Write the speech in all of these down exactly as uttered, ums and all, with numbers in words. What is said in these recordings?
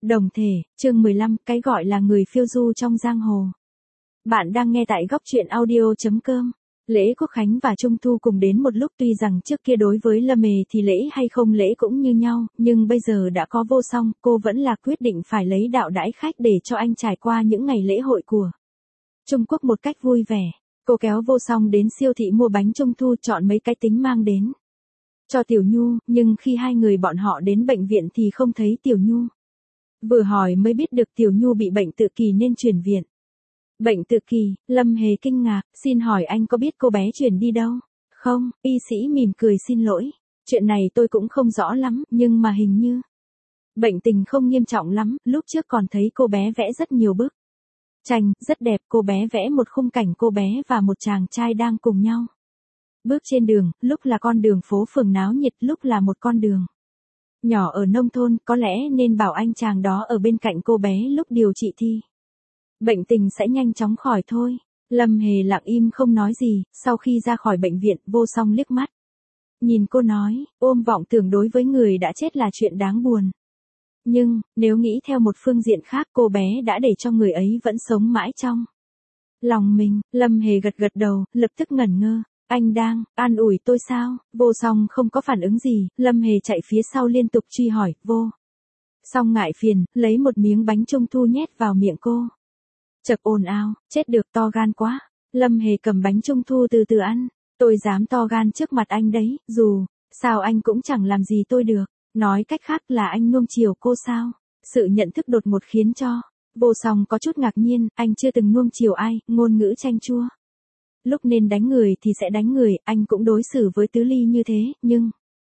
Đồng thể, chương mười lăm, cái gọi là người phiêu du trong giang hồ. Bạn đang nghe tại góc truyện audio.com. Lễ Quốc Khánh và Trung Thu cùng đến một lúc, tuy rằng trước kia đối với Lâm Hề thì lễ hay không lễ cũng như nhau, nhưng bây giờ đã có Vô Song, cô vẫn là quyết định phải lấy đạo đãi khách để cho anh trải qua những ngày lễ hội của Trung Quốc một cách vui vẻ. Cô kéo Vô Song đến siêu thị mua bánh Trung Thu, chọn mấy cái tính mang đến cho Tiểu Nhu, nhưng khi hai người bọn họ đến bệnh viện thì không thấy Tiểu Nhu. Vừa hỏi mới biết được Tiểu Nhu bị bệnh tự kỷ nên chuyển viện. Bệnh tự kỷ, Lâm Hề kinh ngạc, xin hỏi anh có biết cô bé chuyển đi đâu? Không, y sĩ mỉm cười xin lỗi. Chuyện này tôi cũng không rõ lắm, nhưng mà hình như bệnh tình không nghiêm trọng lắm, lúc trước còn thấy cô bé vẽ rất nhiều bức tranh, rất đẹp, cô bé vẽ một khung cảnh cô bé và một chàng trai đang cùng nhau bước trên đường, lúc là con đường phố phường náo nhiệt, lúc là một con đường nhỏ ở nông thôn, có lẽ nên bảo anh chàng đó ở bên cạnh cô bé lúc điều trị thì bệnh tình sẽ nhanh chóng khỏi thôi. Lâm Hề lặng im không nói gì, sau khi ra khỏi bệnh viện, Vô Song liếc mắt nhìn cô nói, ôm vọng tưởng đối với người đã chết là chuyện đáng buồn. Nhưng, nếu nghĩ theo một phương diện khác, cô bé đã để cho người ấy vẫn sống mãi trong lòng mình. Lâm Hề gật gật đầu, lập tức ngẩn ngơ. Anh đang an ủi tôi sao? Vô Song không có phản ứng gì, Lâm Hề chạy phía sau liên tục truy hỏi, Vô Song ngại phiền, lấy một miếng bánh Trung Thu nhét vào miệng cô. Chật ồn ào, chết được, to gan quá. Lâm Hề cầm bánh Trung Thu từ từ ăn. Tôi dám to gan trước mặt anh đấy, dù sao anh cũng chẳng làm gì tôi được. Nói cách khác là anh nuông chiều cô sao? Sự nhận thức đột ngột khiến cho Vô Song có chút ngạc nhiên, anh chưa từng nuông chiều ai, ngôn ngữ chanh chua. Lúc nên đánh người thì sẽ đánh người, anh cũng đối xử với Tứ Ly như thế, nhưng...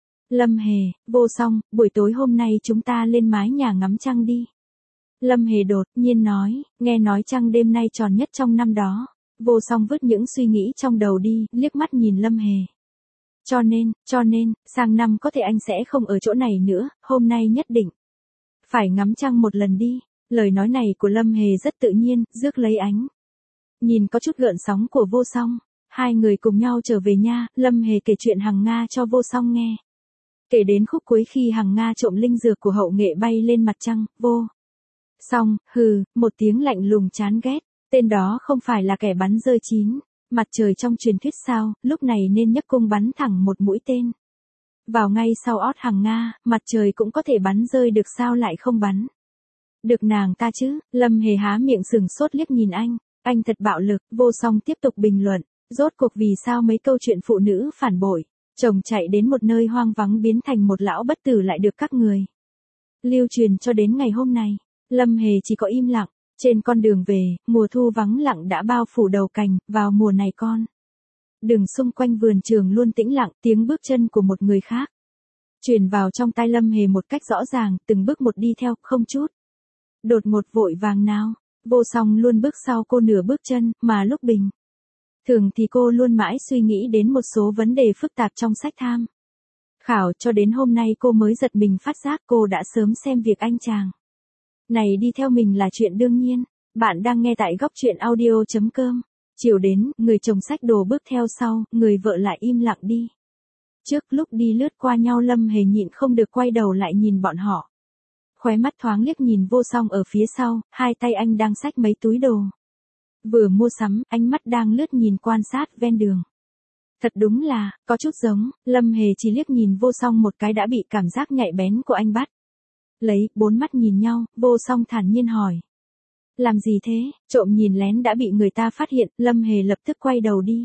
Lâm Hề, Vô Song, buổi tối hôm nay chúng ta lên mái nhà ngắm trăng đi. Lâm Hề đột nhiên nói, nghe nói trăng đêm nay tròn nhất trong năm đó. Vô Song vứt những suy nghĩ trong đầu đi, liếc mắt nhìn Lâm Hề. Cho nên, cho nên, sang năm có thể anh sẽ không ở chỗ này nữa, hôm nay nhất định phải ngắm trăng một lần đi. Lời nói này của Lâm Hề rất tự nhiên, rước lấy ánh nhìn có chút gợn sóng của Vô Song. Hai người cùng nhau trở về nha, Lâm Hề kể chuyện Hằng Nga cho Vô Song nghe. Kể đến khúc cuối khi Hằng Nga trộm linh dược của hậu nghệ bay lên mặt trăng, Vô Song, hừ, một tiếng lạnh lùng chán ghét, tên đó không phải là kẻ bắn rơi chín mặt trời trong truyền thuyết sao, lúc này nên nhấc cung bắn thẳng một mũi tên vào ngay sau ót Hằng Nga, mặt trời cũng có thể bắn rơi được sao lại không bắn được nàng ta chứ. Lâm Hề há miệng sừng sốt liếc nhìn anh. Anh thật bạo lực. Vô Song tiếp tục bình luận, rốt cuộc vì sao mấy câu chuyện phụ nữ phản bội chồng chạy đến một nơi hoang vắng biến thành một lão bất tử lại được các người lưu truyền cho đến ngày hôm nay. Lâm Hề chỉ có im lặng. Trên con đường về, mùa thu vắng lặng đã bao phủ đầu cành, vào mùa này con đường xung quanh vườn trường luôn tĩnh lặng, tiếng bước chân của một người khác truyền vào trong tai Lâm Hề một cách rõ ràng, từng bước một đi theo, không chút đột ngột vội vàng nào. Vô Song luôn bước sau cô nửa bước chân, mà lúc bình thường thì cô luôn mãi suy nghĩ đến một số vấn đề phức tạp trong sách tham khảo, cho đến hôm nay cô mới giật mình phát giác cô đã sớm xem việc anh chàng này đi theo mình là chuyện đương nhiên. Bạn đang nghe tại góc truyện audio.com. Chiều đến, người chồng xách đồ bước theo sau, người vợ lại im lặng đi. Trước lúc đi lướt qua nhau, Lâm Hề nhịn không được quay đầu lại nhìn bọn họ. Khóe mắt thoáng liếc nhìn Vô Song ở phía sau, hai tay anh đang xách mấy túi đồ vừa mua sắm, ánh mắt đang lướt nhìn quan sát ven đường. Thật đúng là, có chút giống. Lâm Hề chỉ liếc nhìn Vô Song một cái đã bị cảm giác nhạy bén của anh bắt lấy, bốn mắt nhìn nhau, Vô Song thản nhiên hỏi. Làm gì thế? Trộm nhìn lén đã bị người ta phát hiện, Lâm Hề lập tức quay đầu đi.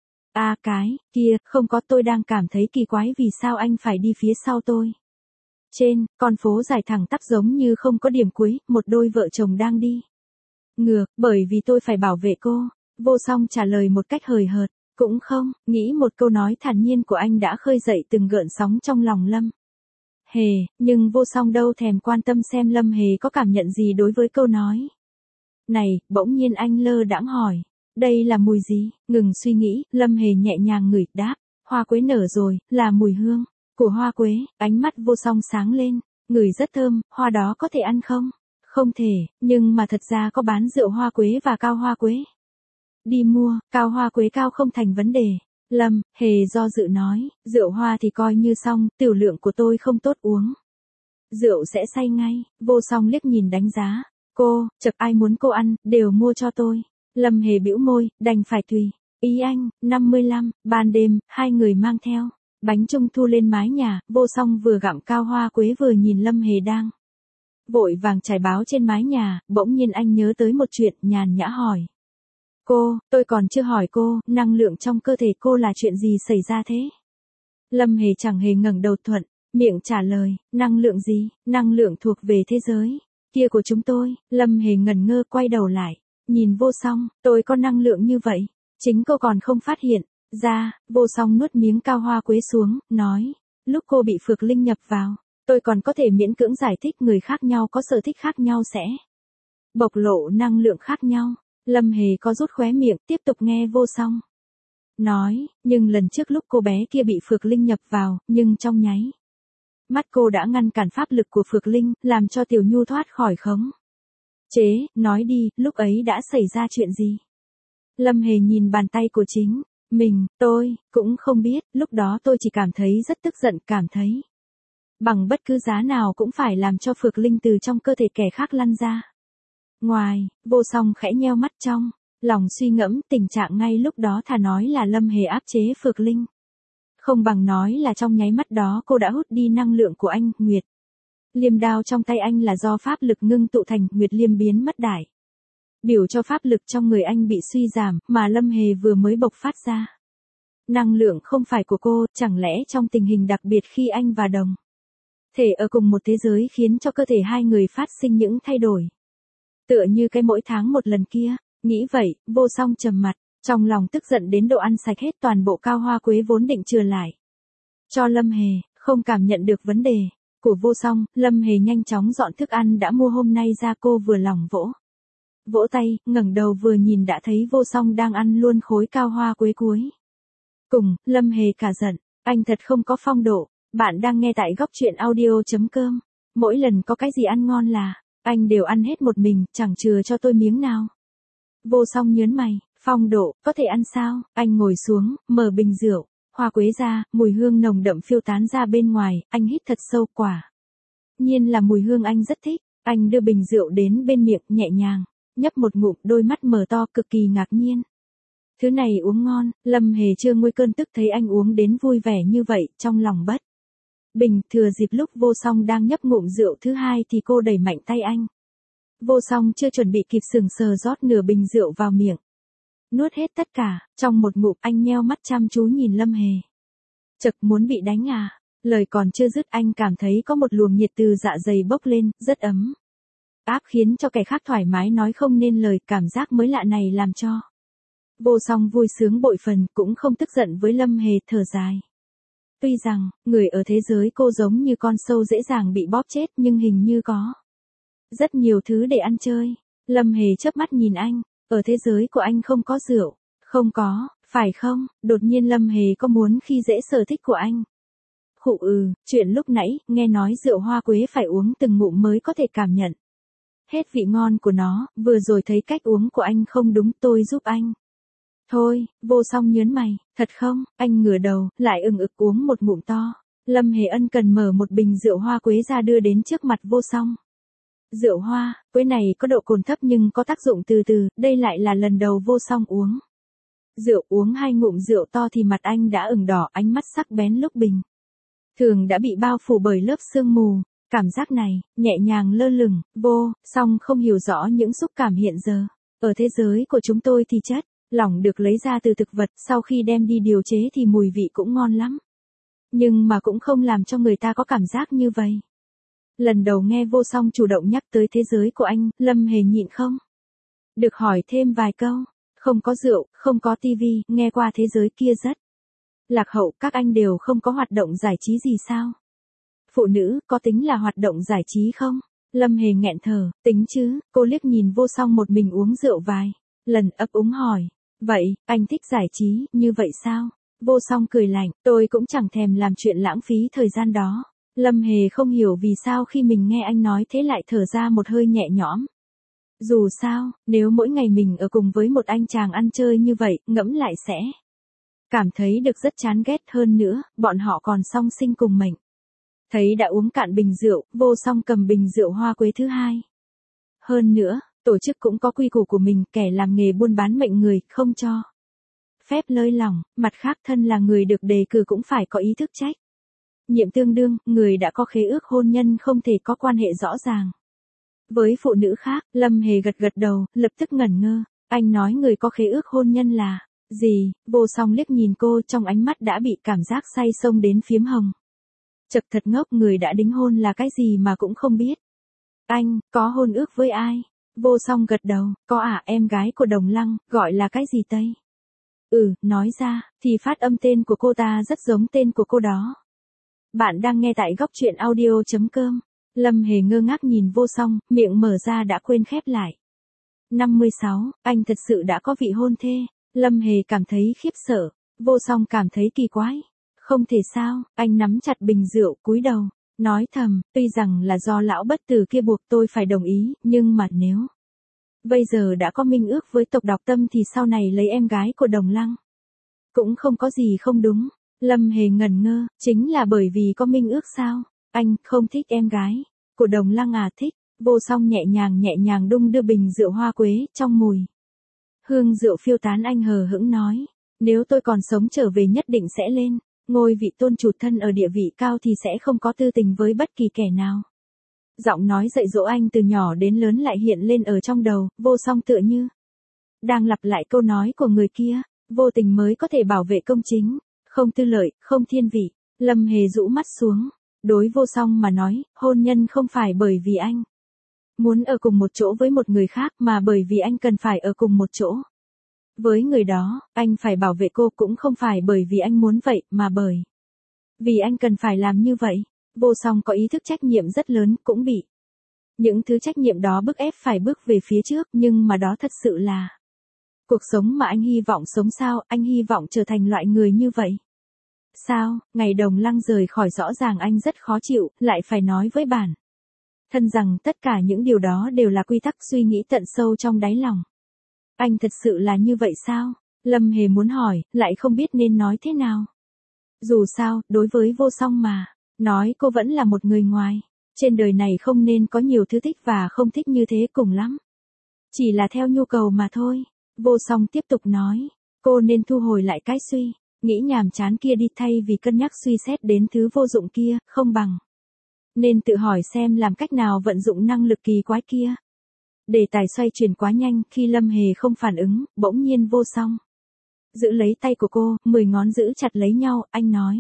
À cái, kia, không có, tôi đang cảm thấy kỳ quái vì sao anh phải đi phía sau tôi. Trên, con phố dài thẳng tắp giống như không có điểm cuối, một đôi vợ chồng đang đi ngược, bởi vì tôi phải bảo vệ cô. Vô Song trả lời một cách hời hợt, cũng không, nghĩ một câu nói thản nhiên của anh đã khơi dậy từng gợn sóng trong lòng Lâm Hề, nhưng Vô Song đâu thèm quan tâm xem Lâm Hề có cảm nhận gì đối với câu nói này. Bỗng nhiên anh lơ đãng hỏi, đây là mùi gì? Ngừng suy nghĩ, Lâm Hề nhẹ nhàng ngửi, đáp, hoa quế nở rồi, là mùi hương của hoa quế. Ánh mắt Vô Song sáng lên, ngửi rất thơm, hoa đó có thể ăn không? Không thể, nhưng mà thật ra có bán rượu hoa quế và cao hoa quế. Đi mua, cao hoa quế cao không thành vấn đề. Lâm Hề do dự nói, rượu hoa thì coi như xong, tiểu lượng của tôi không tốt uống rượu sẽ say ngay. Vô Song liếc nhìn đánh giá. Cô, chật ai muốn cô ăn, đều mua cho tôi. Lâm Hề bĩu môi, đành phải tùy. Ý anh. Năm mươi lăm, ban đêm, hai người mang theo bánh trung thu lên mái nhà, Vô Song vừa gặm cao hoa quế vừa nhìn Lâm Hề đang vội vàng trải báo trên mái nhà, bỗng nhiên anh nhớ tới một chuyện, nhàn nhã hỏi. Cô, tôi còn chưa hỏi cô, năng lượng trong cơ thể cô là chuyện gì xảy ra thế? Lâm Hề chẳng hề ngẩng đầu thuận, miệng trả lời, năng lượng gì, năng lượng thuộc về thế giới kia của chúng tôi. Lâm Hề ngẩn ngơ quay đầu lại, nhìn Vô Song, tôi có năng lượng như vậy, chính cô còn không phát hiện ra. Vô Song nuốt miếng cao hoa quế xuống, nói, lúc cô bị Phược Linh nhập vào, tôi còn có thể miễn cưỡng giải thích người khác nhau có sở thích khác nhau sẽ bộc lộ năng lượng khác nhau. Lâm Hề có rút khóe miệng, tiếp tục nghe Vô Song nói, nhưng lần trước lúc cô bé kia bị Phược Linh nhập vào, nhưng trong nháy mắt cô đã ngăn cản pháp lực của Phược Linh, làm cho Tiểu Nhu thoát khỏi khống chế. Nói đi, lúc ấy đã xảy ra chuyện gì? Lâm Hề nhìn bàn tay của chính mình, tôi cũng không biết, lúc đó tôi chỉ cảm thấy rất tức giận, cảm thấy bằng bất cứ giá nào cũng phải làm cho Phược Linh từ trong cơ thể kẻ khác lăn ra ngoài. Vô Song khẽ nheo mắt trong lòng suy ngẫm, tình trạng ngay lúc đó thà nói là Lâm Hề áp chế Phược Linh, không bằng nói là trong nháy mắt đó cô đã hút đi năng lượng của anh. Nguyệt liêm đao trong tay anh là do pháp lực ngưng tụ thành, Nguyệt liêm biến mất đại biểu cho pháp lực trong người anh bị suy giảm, mà Lâm Hề vừa mới bộc phát ra năng lượng không phải của cô. Chẳng lẽ trong tình hình đặc biệt khi anh và đồng thể ở cùng một thế giới khiến cho cơ thể hai người phát sinh những thay đổi, tựa như cái mỗi tháng một lần kia? Nghĩ vậy, Vô Song trầm mặt, trong lòng tức giận đến độ ăn sạch hết toàn bộ cao hoa quế vốn định chừa lại cho Lâm Hề. Không cảm nhận được vấn đề của Vô Song, Lâm Hề nhanh chóng dọn thức ăn đã mua hôm nay ra. Cô vừa lòng vỗ vỗ tay, ngẩng đầu vừa nhìn đã thấy Vô Song đang ăn luôn khối cao hoa quế cuối cùng. Lâm Hề cả giận, anh thật không có phong độ. Bạn đang nghe tại góc truyện audio chấm com. Mỗi lần có cái gì ăn ngon là anh đều ăn hết một mình, chẳng chừa cho tôi miếng nào. Vô Song nhớn mày, phong độ, có thể ăn sao? Anh ngồi xuống, mở bình rượu hoa quế ra, mùi hương nồng đậm phiêu tán ra bên ngoài, anh hít thật sâu, quả nhiên là mùi hương anh rất thích. Anh đưa bình rượu đến bên miệng, nhẹ nhàng nhấp một ngụm, đôi mắt mở to cực kỳ ngạc nhiên. Thứ này uống ngon. Lâm Hề chưa nguôi cơn tức thấy anh uống đến vui vẻ như vậy, trong lòng bất bình. Thừa dịp lúc Vô Song đang nhấp ngụm rượu thứ hai thì cô đẩy mạnh tay anh. Vô Song chưa chuẩn bị kịp sừng sờ rót nửa bình rượu vào miệng, nuốt hết tất cả. Trong một ngụm anh nheo mắt chăm chú nhìn Lâm Hề. Chật, muốn bị đánh à? Lời còn chưa dứt anh cảm thấy có một luồng nhiệt từ dạ dày bốc lên, rất ấm áp, khiến cho kẻ khác thoải mái nói không nên lời. Cảm giác mới lạ này làm cho Vô Song vui sướng bội phần, cũng không tức giận với Lâm Hề, thở dài. Tuy rằng, người ở thế giới cô giống như con sâu dễ dàng bị bóp chết, nhưng hình như có rất nhiều thứ để ăn chơi. Lâm Hề chớp mắt nhìn anh, ở thế giới của anh không có rượu. Không có, phải không? Đột nhiên Lâm Hề có muốn khi dễ sở thích của anh. Khụ ừ, chuyện lúc nãy, nghe nói rượu hoa quế phải uống từng ngụm mới có thể cảm nhận hết vị ngon của nó, vừa rồi thấy cách uống của anh không đúng, tôi giúp anh. Thôi, Vô Song nhớn mày, thật không? Anh ngửa đầu, lại ừng ực uống một ngụm to. Lâm Hề ân cần mở một bình rượu hoa quế ra đưa đến trước mặt Vô Song. Rượu hoa quế này có độ cồn thấp nhưng có tác dụng từ từ, đây lại là lần đầu Vô Song uống rượu. Uống hai ngụm rượu to thì mặt anh đã ửng đỏ, ánh mắt sắc bén lúc bình thường đã bị bao phủ bởi lớp sương mù. Cảm giác này, nhẹ nhàng lơ lửng. Vô Song không hiểu rõ những xúc cảm hiện giờ. Ở thế giới của chúng tôi thì chất lỏng được lấy ra từ thực vật, sau khi đem đi điều chế thì mùi vị cũng ngon lắm. Nhưng mà cũng không làm cho người ta có cảm giác như vậy. Lần đầu nghe Vô Song chủ động nhắc tới thế giới của anh, Lâm Hề nhịn không được hỏi thêm vài câu. Không có rượu, không có tivi, nghe qua thế giới kia rất lạc hậu, các anh đều không có hoạt động giải trí gì sao? Phụ nữ, có tính là hoạt động giải trí không? Lâm Hề nghẹn thở, tính chứ. Cô liếc nhìn Vô Song một mình uống rượu vài lần, ấp úng hỏi. Vậy, anh thích giải trí, như vậy sao? Vô Song cười lạnh, tôi cũng chẳng thèm làm chuyện lãng phí thời gian đó. Lâm Hề không hiểu vì sao khi mình nghe anh nói thế lại thở ra một hơi nhẹ nhõm. Dù sao, nếu mỗi ngày mình ở cùng với một anh chàng ăn chơi như vậy, ngẫm lại sẽ cảm thấy được rất chán ghét. Hơn nữa, bọn họ còn song sinh cùng mệnh. Thấy đã uống cạn bình rượu, Vô Song cầm bình rượu hoa quế thứ hai. Hơn nữa, tổ chức cũng có quy củ của mình, kẻ làm nghề buôn bán mệnh người, không cho phép lơi lỏng, mặt khác thân là người được đề cử cũng phải có ý thức trách nhiệm tương đương, người đã có khế ước hôn nhân không thể có quan hệ rõ ràng với phụ nữ khác. Lâm Hề gật gật đầu, lập tức ngẩn ngơ. Anh nói người có khế ước hôn nhân là gì? Vô Song liếc nhìn cô, trong ánh mắt đã bị cảm giác say xông đến phiếm hồng. Chật, thật ngốc, người đã đính hôn là cái gì mà cũng không biết. Anh, có hôn ước với ai? Vô Song gật đầu, có à, em gái của Đồng Lăng, gọi là cái gì Tây? Ừ, nói ra, thì phát âm tên của cô ta rất giống tên của cô đó. Bạn đang nghe tại góc truyện audio.com. Lâm Hề ngơ ngác nhìn Vô Song, miệng mở ra đã quên khép lại. năm mươi sáu, anh thật sự đã có vị hôn thê. Lâm Hề cảm thấy khiếp sợ, Vô Song cảm thấy kỳ quái. Không thể sao, anh nắm chặt bình rượu, cúi đầu, nói thầm, tuy rằng là do lão bất tử kia buộc tôi phải đồng ý, nhưng mà nếu bây giờ đã có minh ước với tộc Đọc Tâm thì sau này lấy em gái của Đồng Lăng cũng không có gì không đúng. Lâm Hề ngẩn ngơ, chính là bởi vì có minh ước sao? Anh không thích em gái của Đồng Lăng à? Thích. Vô Song nhẹ nhàng nhẹ nhàng đung đưa bình rượu hoa quế, trong mùi hương rượu phiêu tán, anh hờ hững nói, nếu tôi còn sống trở về nhất định sẽ lên ngôi vị tôn chủ, thân ở địa vị cao thì sẽ không có tư tình với bất kỳ kẻ nào. Giọng nói dạy dỗ anh từ nhỏ đến lớn lại hiện lên ở trong đầu. Vô Song tựa như đang lặp lại câu nói của người kia, vô tình mới có thể bảo vệ công chính, không tư lợi, không thiên vị. Lâm Hề rũ mắt xuống, đối Vô Song mà nói, hôn nhân không phải bởi vì anh muốn ở cùng một chỗ với một người khác, mà bởi vì anh cần phải ở cùng một chỗ với người đó. Anh phải bảo vệ cô cũng không phải bởi vì anh muốn vậy, mà bởi vì anh cần phải làm như vậy. Vô Song có ý thức trách nhiệm rất lớn, cũng bị những thứ trách nhiệm đó bức ép phải bước về phía trước, nhưng mà đó thật sự là cuộc sống mà anh hy vọng sống sao? Anh hy vọng trở thành loại người như vậy sao? Ngày Đồng Lăng rời khỏi, rõ ràng anh rất khó chịu, lại phải nói với bản thân rằng tất cả những điều đó đều là quy tắc, suy nghĩ tận sâu trong đáy lòng. Anh thật sự là như vậy sao? Lâm Hề muốn hỏi, lại không biết nên nói thế nào. Dù sao, đối với Vô Song mà nói, cô vẫn là một người ngoài. Trên đời này không nên có nhiều thứ thích và không thích như thế, cùng lắm chỉ là theo nhu cầu mà thôi. Vô Song tiếp tục nói, cô nên thu hồi lại cái suy nghĩ nhàm chán kia đi, thay vì cân nhắc suy xét đến thứ vô dụng kia, không bằng nên tự hỏi xem làm cách nào vận dụng năng lực kỳ quái kia. Đề tài xoay chuyển quá nhanh, khi Lâm Hề không phản ứng, bỗng nhiên Vô Song giữ lấy tay của cô, mười ngón giữ chặt lấy nhau. Anh nói,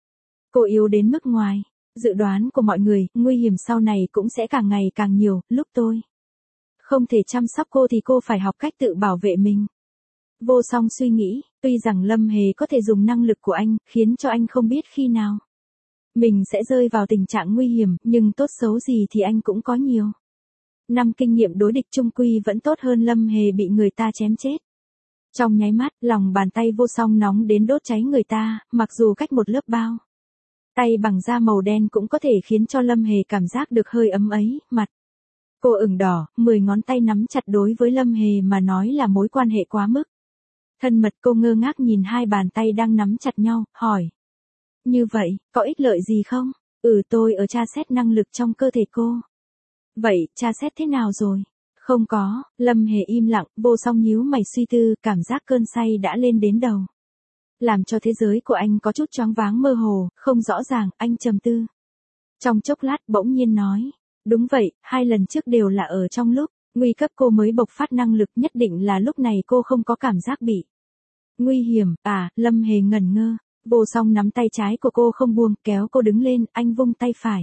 cô yếu đến mức ngoài dự đoán của mọi người, nguy hiểm sau này cũng sẽ càng ngày càng nhiều. Lúc tôi không thể chăm sóc cô thì cô phải học cách tự bảo vệ mình. Vô Song suy nghĩ, tuy rằng Lâm Hề có thể dùng năng lực của anh, khiến cho anh không biết khi nào mình sẽ rơi vào tình trạng nguy hiểm, nhưng tốt xấu gì thì anh cũng có nhiều năm kinh nghiệm đối địch, chung quy vẫn tốt hơn Lâm Hề bị người ta chém chết. Trong nháy mắt, lòng bàn tay Vô Song nóng đến đốt cháy người ta, mặc dù cách một lớp bao tay bằng da màu đen cũng có thể khiến cho Lâm Hề cảm giác được hơi ấm ấy. Mặt cô ửng đỏ, mười ngón tay nắm chặt đối với Lâm Hề mà nói là mối quan hệ quá mức thân mật. Cô ngơ ngác nhìn hai bàn tay đang nắm chặt nhau, hỏi, như vậy, có ích lợi gì không? Ừ, tôi ở tra xét năng lực trong cơ thể cô. Vậy, tra xét thế nào rồi? Không có. Lâm Hề im lặng. Vô Song nhíu mày suy tư, cảm giác cơn say đã lên đến đầu, làm cho thế giới của anh có chút choáng váng mơ hồ, không rõ ràng. Anh trầm tư trong chốc lát, bỗng nhiên nói, đúng vậy, hai lần trước đều là ở trong lúc nguy cấp cô mới bộc phát năng lực, nhất định là lúc này cô không có cảm giác bị nguy hiểm. À, Lâm Hề ngẩn ngơ. Vô Song nắm tay trái của cô không buông, kéo cô đứng lên. Anh vung tay phải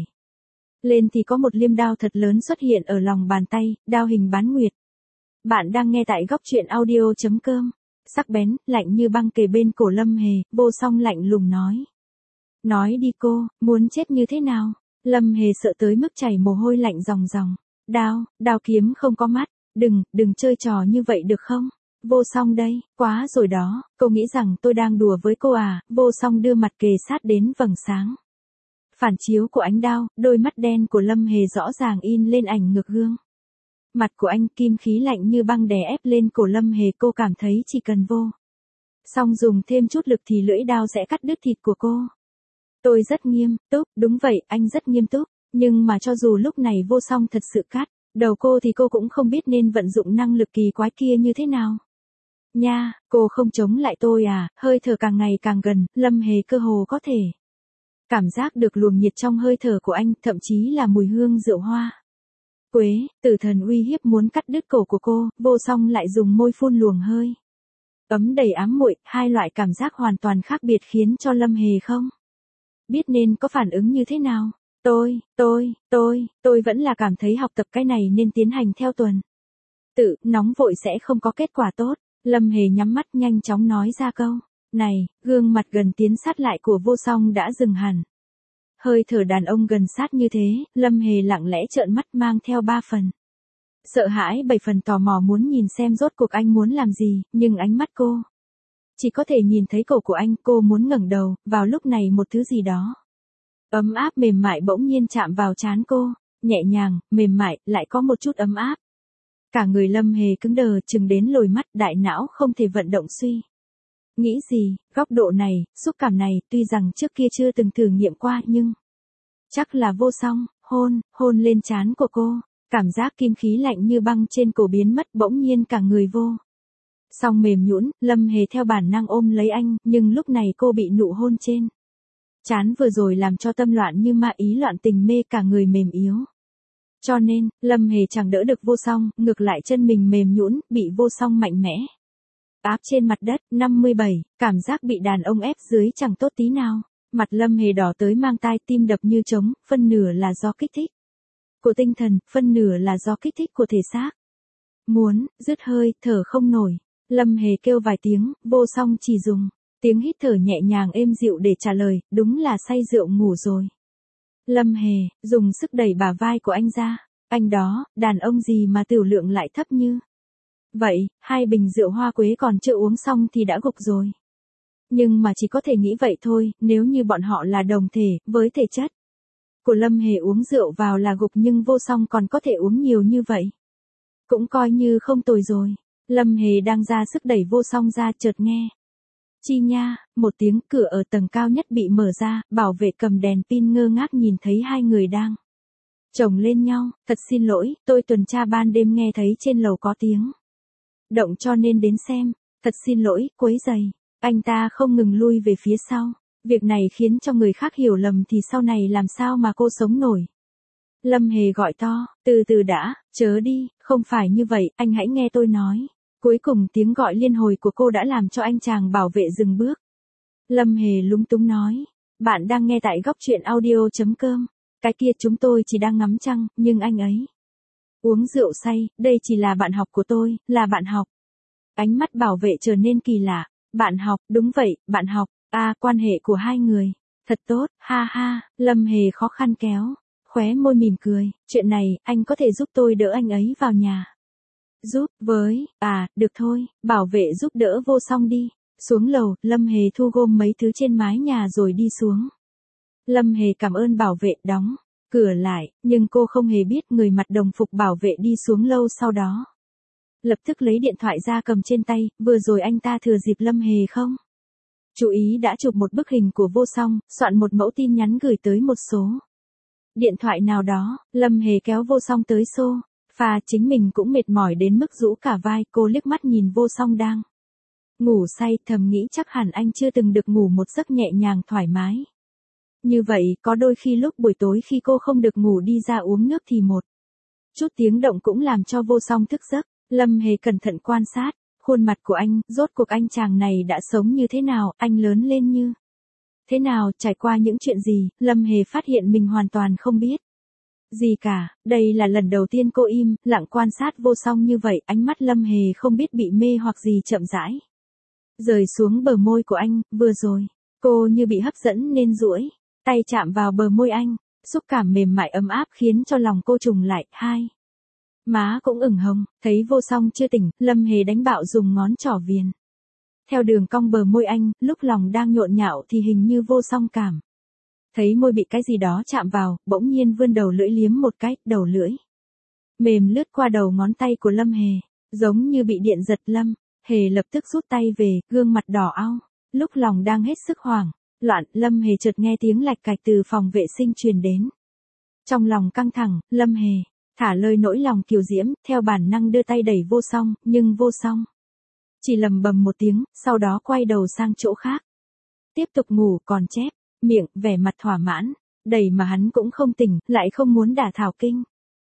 lên thì có một liêm đao thật lớn xuất hiện ở lòng bàn tay, đao hình bán nguyệt. Bạn đang nghe tại góc truyện audio.com. Sắc bén, lạnh như băng kề bên cổ Lâm Hề. Vô Song lạnh lùng nói, nói đi cô, muốn chết như thế nào? Lâm Hề sợ tới mức chảy mồ hôi lạnh ròng ròng. Đao, đao kiếm không có mắt, đừng, đừng chơi trò như vậy được không? Vô Song đây, quá rồi đó, cô nghĩ rằng tôi đang đùa với cô à? Vô Song đưa mặt kề sát đến vầng sáng phản chiếu của ánh đao, đôi mắt đen của Lâm Hề rõ ràng in lên ảnh ngược gương mặt của anh, kim khí lạnh như băng đè ép lên cổ Lâm Hề. Cô cảm thấy chỉ cần Vô Song dùng thêm chút lực thì lưỡi đao sẽ cắt đứt thịt của cô. Tôi rất nghiêm túc, đúng vậy, anh rất nghiêm túc. Nhưng mà cho dù lúc này Vô Song thật sự cắt đầu cô thì cô cũng không biết nên vận dụng năng lực kỳ quái kia như thế nào. Nha, cô không chống lại tôi à, hơi thở càng ngày càng gần, Lâm Hề cơ hồ có thể cảm giác được luồng nhiệt trong hơi thở của anh, thậm chí là mùi hương rượu hoa. Quế, tử thần uy hiếp muốn cắt đứt cổ của cô, Vô Song lại dùng môi phun luồng hơi ấm đầy ám muội, hai loại cảm giác hoàn toàn khác biệt khiến cho Lâm Hề không biết nên có phản ứng như thế nào. Tôi, tôi, tôi, tôi vẫn là cảm thấy học tập cái này nên tiến hành theo tuần tự, nóng vội sẽ không có kết quả tốt. Lâm Hề nhắm mắt nhanh chóng nói ra câu này, gương mặt gần tiến sát lại của Vô Song đã dừng hẳn. Hơi thở đàn ông gần sát như thế, Lâm Hề lặng lẽ trợn mắt mang theo ba phần sợ hãi, bảy phần tò mò muốn nhìn xem rốt cuộc anh muốn làm gì, nhưng ánh mắt cô chỉ có thể nhìn thấy cổ của anh. Cô muốn ngẩng đầu, vào lúc này một thứ gì đó ấm áp mềm mại bỗng nhiên chạm vào trán cô, nhẹ nhàng, mềm mại, lại có một chút ấm áp. Cả người Lâm Hề cứng đờ, chừng đến lồi mắt, đại não không thể vận động suy nghĩ gì. Góc độ này, xúc cảm này, tuy rằng trước kia chưa từng thử nghiệm qua nhưng chắc là Vô Song. Hôn, hôn lên trán của cô, cảm giác kim khí lạnh như băng trên cổ biến mất, bỗng nhiên cả người Vô Song mềm nhũn. Lâm Hề theo bản năng ôm lấy anh, nhưng lúc này cô bị nụ hôn trên trán vừa rồi làm cho tâm loạn như ma, ý loạn tình mê, cả người mềm yếu. Cho nên, Lâm Hề chẳng đỡ được Vô Song, ngược lại chân mình mềm nhũn, bị Vô Song mạnh mẽ áp trên mặt đất. năm mươi bảy, cảm giác bị đàn ông ép dưới chẳng tốt tí nào. Mặt Lâm Hề đỏ tới mang tai, tim đập như trống, phân nửa là do kích thích của tinh thần, phân nửa là do kích thích của thể xác. Muốn, dứt hơi, thở không nổi. Lâm Hề kêu vài tiếng, Vô Song chỉ dùng tiếng hít thở nhẹ nhàng êm dịu để trả lời, đúng là say rượu ngủ rồi. Lâm Hề, dùng sức đẩy bả vai của anh ra. Anh đó, đàn ông gì mà tiểu lượng lại thấp như vậy, hai bình rượu hoa quế còn chưa uống xong thì đã gục rồi. Nhưng mà chỉ có thể nghĩ vậy thôi, nếu như bọn họ là đồng thể, với thể chất của Lâm Hề uống rượu vào là gục, nhưng Vô Song còn có thể uống nhiều như vậy, cũng coi như không tồi rồi. Lâm Hề đang ra sức đẩy Vô Song ra, chợt nghe chi nha, một tiếng, cửa ở tầng cao nhất bị mở ra, bảo vệ cầm đèn pin ngơ ngác nhìn thấy hai người đang chồng lên nhau. Thật xin lỗi, tôi tuần tra ban đêm nghe thấy trên lầu có tiếng động cho nên đến xem. Thật xin lỗi, quấy rầy. Anh ta không ngừng lui về phía sau. Việc này khiến cho người khác hiểu lầm thì sau này làm sao mà cô sống nổi. Lâm Hề gọi to, từ từ đã, chớ đi, không phải như vậy, anh hãy nghe tôi nói. Cuối cùng tiếng gọi liên hồi của cô đã làm cho anh chàng bảo vệ dừng bước. Lâm Hề lúng túng nói, bạn đang nghe tại góc truyện audio.com. Cái kia chúng tôi chỉ đang ngắm trăng, nhưng anh ấy uống rượu say, đây chỉ là bạn học của tôi, là bạn học. Ánh mắt bảo vệ trở nên kỳ lạ. Bạn học, đúng vậy, bạn học. À, quan hệ của hai người. Thật tốt, ha ha. Lâm Hề khó khăn kéo khóe môi mỉm cười. Chuyện này, anh có thể giúp tôi đỡ anh ấy vào nhà. Giúp, với, à, được thôi, bảo vệ giúp đỡ Vô Song đi. Xuống lầu, Lâm Hề thu gom mấy thứ trên mái nhà rồi đi xuống. Lâm Hề cảm ơn bảo vệ, đóng cửa lại, nhưng cô không hề biết người mặc đồng phục bảo vệ đi xuống lâu sau đó. Lập tức lấy điện thoại ra cầm trên tay, vừa rồi anh ta thừa dịp Lâm Hề không chú ý đã chụp một bức hình của Vô Song, soạn một mẫu tin nhắn gửi tới một số điện thoại nào đó. Lâm Hề kéo Vô Song tới xô phà, chính mình cũng mệt mỏi đến mức rũ cả vai. Cô liếc mắt nhìn Vô Song đang ngủ say, thầm nghĩ chắc hẳn anh chưa từng được ngủ một giấc nhẹ nhàng thoải mái như vậy. Có đôi khi lúc buổi tối khi cô không được ngủ đi ra uống nước thì một chút tiếng động cũng làm cho Vô Song thức giấc. Lâm Hề cẩn thận quan sát khuôn mặt của anh, rốt cuộc anh chàng này đã sống như thế nào, anh lớn lên như thế nào, trải qua những chuyện gì. Lâm Hề phát hiện mình hoàn toàn không biết gì cả. Đây là lần đầu tiên cô im lặng quan sát Vô Song như vậy. Ánh mắt Lâm Hề không biết bị mê hoặc gì chậm rãi rời xuống bờ môi của anh. Vừa rồi, cô như bị hấp dẫn nên duỗi tay chạm vào bờ môi anh, xúc cảm mềm mại ấm áp khiến cho lòng cô trùng lại. Hai má cũng ửng hồng. Thấy Vô Song chưa tỉnh, Lâm Hề đánh bạo dùng ngón trỏ viền theo đường cong bờ môi anh. Lúc lòng đang nhộn nhạo thì hình như Vô Song cảm thấy môi bị cái gì đó chạm vào, bỗng nhiên vươn đầu lưỡi liếm một cái. Đầu lưỡi mềm lướt qua đầu ngón tay của Lâm Hề, giống như bị điện giật. Lâm Hề lập tức rút tay về, gương mặt đỏ au. Lúc lòng đang hết sức hoảng Loạn, Lâm Hề chợt nghe tiếng lạch cạch từ phòng vệ sinh truyền đến. Trong lòng căng thẳng, Lâm Hề thả lơi nỗi lòng kiều diễm, theo bản năng đưa tay đẩy Vô Song, nhưng Vô Song chỉ lầm bầm một tiếng, sau đó quay đầu sang chỗ khác. Tiếp tục ngủ, còn chép miệng, vẻ mặt thỏa mãn, đẩy mà hắn cũng không tỉnh, lại không muốn đả thảo kinh.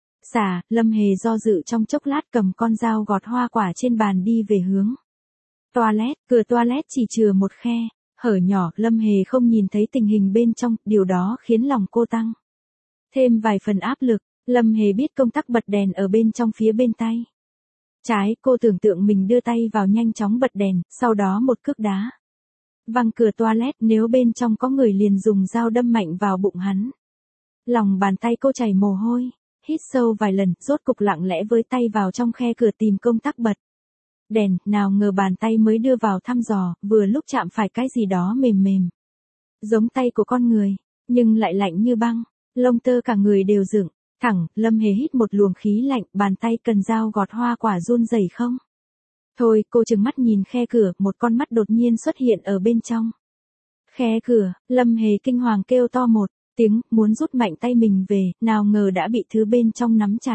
Xà, Lâm Hề do dự trong chốc lát cầm con dao gọt hoa quả trên bàn đi về hướng toilet, cửa toilet chỉ chừa một khe hở nhỏ, Lâm Hề không nhìn thấy tình hình bên trong, điều đó khiến lòng cô tăng thêm vài phần áp lực. Lâm Hề biết công tắc bật đèn ở bên trong phía bên tay trái, cô tưởng tượng mình đưa tay vào nhanh chóng bật đèn, sau đó một cước đá văng cửa toilet, nếu bên trong có người liền dùng dao đâm mạnh vào bụng hắn. Lòng bàn tay cô chảy mồ hôi, hít sâu vài lần, rốt cục lặng lẽ với tay vào trong khe cửa tìm công tắc bật đèn, nào ngờ bàn tay mới đưa vào thăm dò, vừa lúc chạm phải cái gì đó mềm mềm, giống tay của con người, nhưng lại lạnh như băng, lông tơ cả người đều dựng thẳng. Lâm Hề hít một luồng khí lạnh, bàn tay cần dao gọt hoa quả run rẩy không thôi, cô trừng mắt nhìn khe cửa, một con mắt đột nhiên xuất hiện ở bên trong khe cửa. Lâm Hề kinh hoàng kêu to một tiếng, muốn rút mạnh tay mình về, nào ngờ đã bị thứ bên trong nắm chặt.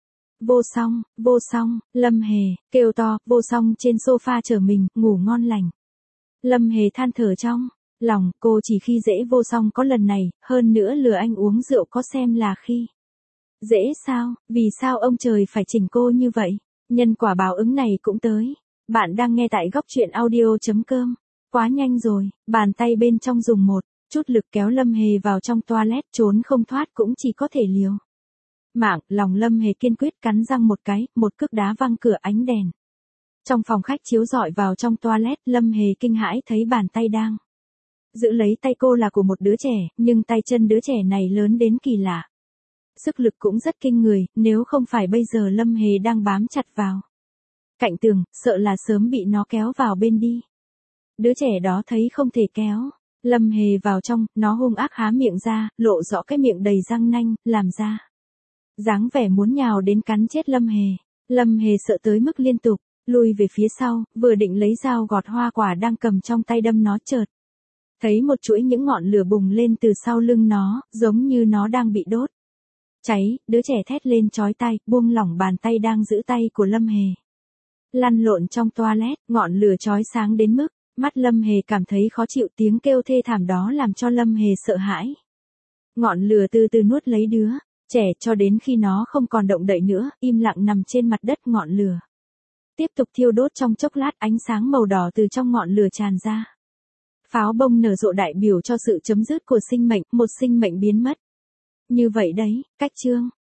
Vô Song, Vô Song, Lâm Hề kêu to. Vô Song trên sofa chờ mình, ngủ ngon lành. Lâm Hề than thở trong lòng, cô chỉ khi dễ Vô Song có lần này, hơn nữa lừa anh uống rượu có xem là khi dễ sao, vì sao ông trời phải chỉnh cô như vậy? Nhân quả báo ứng này cũng tới. Bạn đang nghe tại góc truyện audio.com. Quá nhanh rồi, bàn tay bên trong dùng một chút lực kéo Lâm Hề vào trong toilet, trốn không thoát cũng chỉ có thể liều mạng. Lòng Lâm Hề kiên quyết, cắn răng một cái, một cước đá văng cửa. Ánh đèn trong phòng khách chiếu rọi vào trong toilet, Lâm Hề kinh hãi thấy bàn tay đang giữ lấy tay cô là của một đứa trẻ, nhưng tay chân đứa trẻ này lớn đến kỳ lạ. Sức lực cũng rất kinh người, nếu không phải bây giờ Lâm Hề đang bám chặt vào cạnh tường, sợ là sớm bị nó kéo vào bên đi. Đứa trẻ đó thấy không thể kéo Lâm Hề vào trong, nó hung ác há miệng ra, lộ rõ cái miệng đầy răng nanh, làm ra dáng vẻ muốn nhào đến cắn chết Lâm Hề. Lâm Hề sợ tới mức liên tục lùi về phía sau, vừa định lấy dao gọt hoa quả đang cầm trong tay đâm nó, chợt thấy một chuỗi những ngọn lửa bùng lên từ sau lưng nó, giống như nó đang bị đốt cháy. Đứa trẻ thét lên chói tai, buông lỏng bàn tay đang giữ tay của Lâm Hề. Lăn lộn trong toilet, ngọn lửa chói sáng đến mức mắt Lâm Hề cảm thấy khó chịu, tiếng kêu thê thảm đó làm cho Lâm Hề sợ hãi. Ngọn lửa từ từ nuốt lấy đứa trẻ cho đến khi nó không còn động đậy nữa, im lặng nằm trên mặt đất. Ngọn lửa tiếp tục thiêu đốt trong chốc lát, ánh sáng màu đỏ từ trong ngọn lửa tràn ra. Pháo bông nở rộ đại biểu cho sự chấm dứt của sinh mệnh, một sinh mệnh biến mất. Như vậy đấy, cách chương